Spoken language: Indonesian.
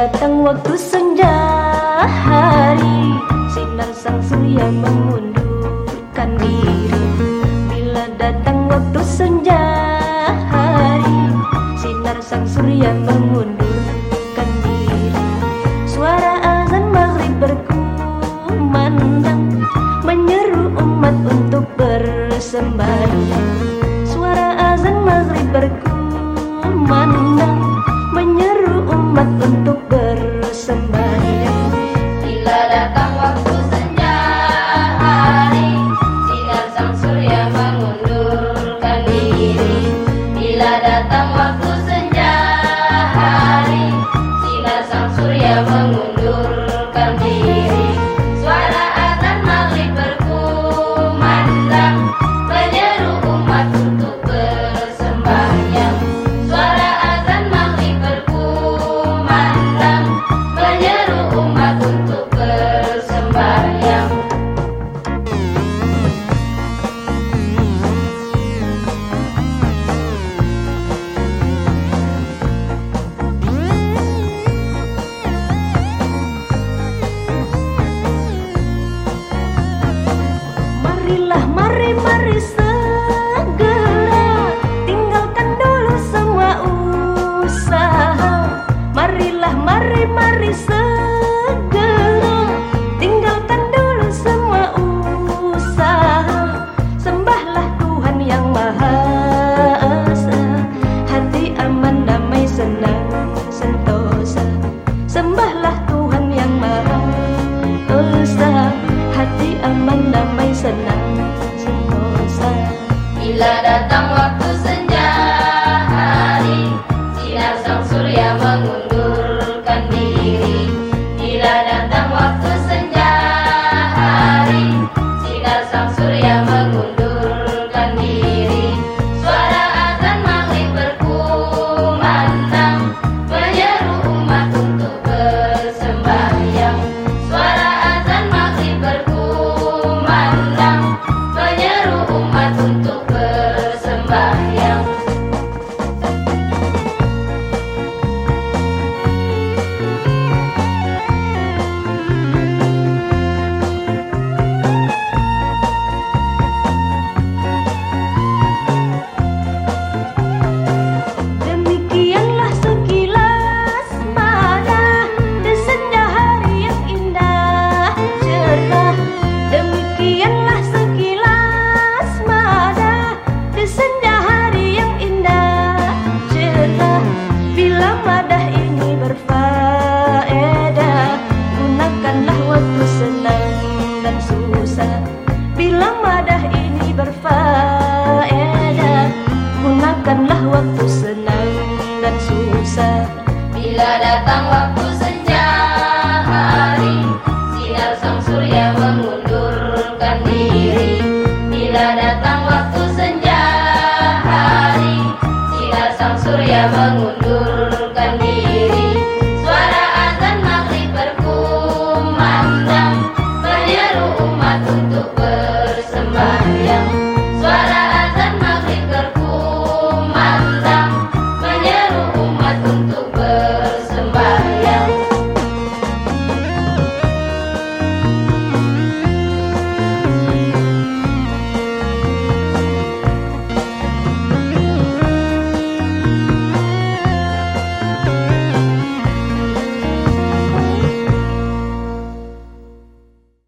datang waktu senja hari, sinar sang surya mengundurkan diri. Bila datang waktu senja hari, sinar sang surya mengundurkan diri. Suara azan maghrib berkumandang, menyeru umat untuk bersembahyang. Suara azan maghrib berkumandang, menyeru umat untuk bersembahyang. Bila datang waktu senja hari, sinar sang surya mengundurkan diri. Bila datang waktu senja hari, sinar sang surya mengundurkan diri. Suara azan maghrib berkumandang, menyeru umat untuk bersembahyang. Suara azan maghrib berkumandang, menyeru umat untuk bersembahyang. Marilah, mari segera, tinggalkan dulu semua usaha. Marilah, mari segera, tinggalkan dulu semua usaha. Sembahlah Tuhan yang Maha Esa, hati aman, damai, senang, sentosa. Sembahlah Tuhan yang Maha Esa, hati aman, damai, senang, sentosa. Bila datang waktu senja hari, sinar sang surya mengundurkan diri. Bila datang waktu senja hari, sinar sang surya mengundurkan diri. Suara azan maghrib berkumandang, menyeru umat untuk bersembahyang. Suara azan maghrib berkumandang, menyeru umat untuk bersembahyang. Demikianlah sekilas mata di senja hari yang indah cerah. Demikianlah sekilas mata di senja hari yang indah cerah. Bila madah ini berfaedah, gunakanlah waktu senang dan susah. Bila madah ini berfaedah, gunakanlah waktu senang dan susah. Bila datang waktu senja hari, sinar sang surya mengundurkan diri. Bila datang waktu senja hari, sinar sang surya mengundurkan diri.